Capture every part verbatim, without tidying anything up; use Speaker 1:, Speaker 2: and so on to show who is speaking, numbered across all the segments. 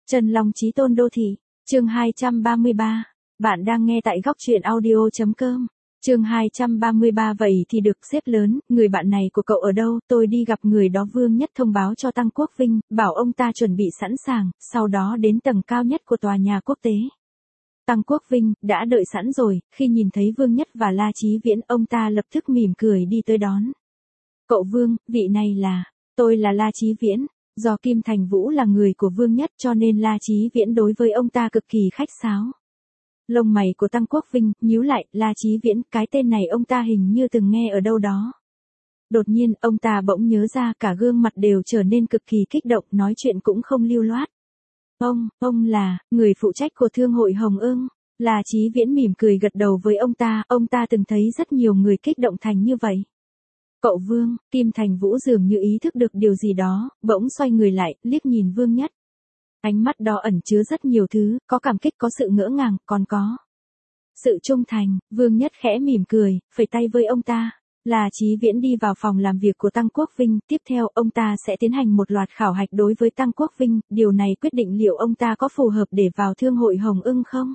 Speaker 1: Trần Long Chí Tôn Đô Thị, chương hai trăm ba mươi ba. Bạn đang nghe tại góc truyện audio chấm com. Chương hai trăm ba mươi ba. Vậy thì được sếp lớn, người bạn này của cậu ở đâu? Tôi đi gặp người đó. Vương Nhất thông báo cho Tăng Quốc Vinh, bảo ông ta chuẩn bị sẵn sàng, sau đó đến tầng cao nhất của tòa nhà quốc tế. Tăng Quốc Vinh đã đợi sẵn rồi, khi nhìn thấy Vương Nhất và La Chí Viễn, ông ta lập tức mỉm cười đi tới đón. Cậu Vương, vị này là, tôi là La Chí Viễn. Do Kim Thành Vũ là người của Vương Nhất cho nên La Chí Viễn đối với ông ta cực kỳ khách sáo. Lông mày của Tăng Quốc Vinh nhíu lại, La Chí Viễn, cái tên này ông ta hình như từng nghe ở đâu đó. Đột nhiên, ông ta bỗng nhớ ra, cả gương mặt đều trở nên cực kỳ kích động, nói chuyện cũng không lưu loát. Ông, ông là, người phụ trách của Thương hội Hồng Ưng. La Chí Viễn mỉm cười gật đầu với ông ta, ông ta từng thấy rất nhiều người kích động thành như vậy. Cậu Vương, Kim Thành Vũ dường như ý thức được điều gì đó, bỗng xoay người lại, liếc nhìn Vương Nhất. Ánh mắt đó ẩn chứa rất nhiều thứ, có cảm kích, có sự ngỡ ngàng, còn có sự trung thành. Vương Nhất khẽ mỉm cười, phẩy tay với ông ta. La Chí Viễn đi vào phòng làm việc của Tăng Quốc Vinh, tiếp theo ông ta sẽ tiến hành một loạt khảo hạch đối với Tăng Quốc Vinh, điều này quyết định liệu ông ta có phù hợp để vào Thương hội Hồng Ưng không.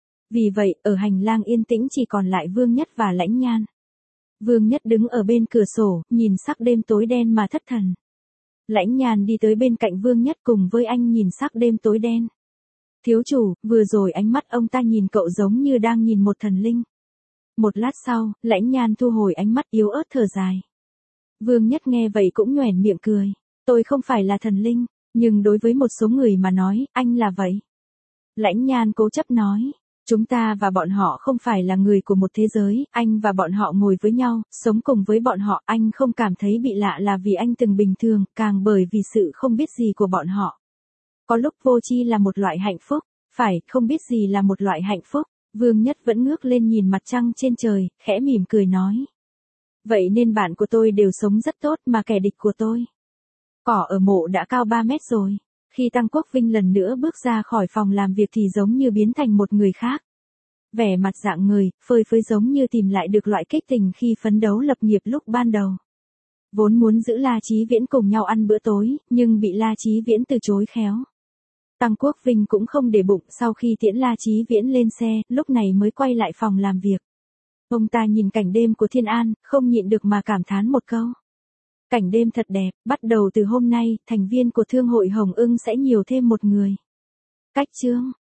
Speaker 1: Vì vậy, ở hành lang yên tĩnh chỉ còn lại Vương Nhất và Lãnh Nhan. Vương Nhất đứng ở bên cửa sổ, nhìn sắc đêm tối đen mà thất thần. Lãnh Nhan đi tới bên cạnh Vương Nhất cùng với anh nhìn sắc đêm tối đen. Thiếu chủ, vừa rồi ánh mắt ông ta nhìn cậu giống như đang nhìn một thần linh. Một lát sau, Lãnh Nhan thu hồi ánh mắt yếu ớt thở dài. Vương Nhất nghe vậy cũng nhoẻn miệng cười. Tôi không phải là thần linh, nhưng đối với một số người mà nói, anh là vậy. Lãnh Nhan cố chấp nói. Chúng ta và bọn họ không phải là người của một thế giới, anh và bọn họ ngồi với nhau, sống cùng với bọn họ, anh không cảm thấy bị lạ là vì anh từng bình thường, càng bởi vì sự không biết gì của bọn họ. Có lúc vô tri là một loại hạnh phúc, phải, không biết gì là một loại hạnh phúc. Vương Nhất vẫn ngước lên nhìn mặt trăng trên trời, khẽ mỉm cười nói. Vậy nên bạn của tôi đều sống rất tốt mà kẻ địch của tôi. Cỏ ở mộ đã cao ba mét rồi. Khi Tăng Quốc Vinh lần nữa bước ra khỏi phòng làm việc thì giống như biến thành một người khác. Vẻ mặt rạng ngời, phơi phới giống như tìm lại được loại kích tình khi phấn đấu lập nghiệp lúc ban đầu. Vốn muốn giữ La Chí Viễn cùng nhau ăn bữa tối, nhưng bị La Chí Viễn từ chối khéo. Tăng Quốc Vinh cũng không để bụng, sau khi tiễn La Chí Viễn lên xe, lúc này mới quay lại phòng làm việc. Ông ta nhìn cảnh đêm của Thiên An, không nhịn được mà cảm thán một câu. Cảnh đêm thật đẹp, bắt đầu từ hôm nay, thành viên của Thương hội Hồng Ưng sẽ nhiều thêm một người. Cách chương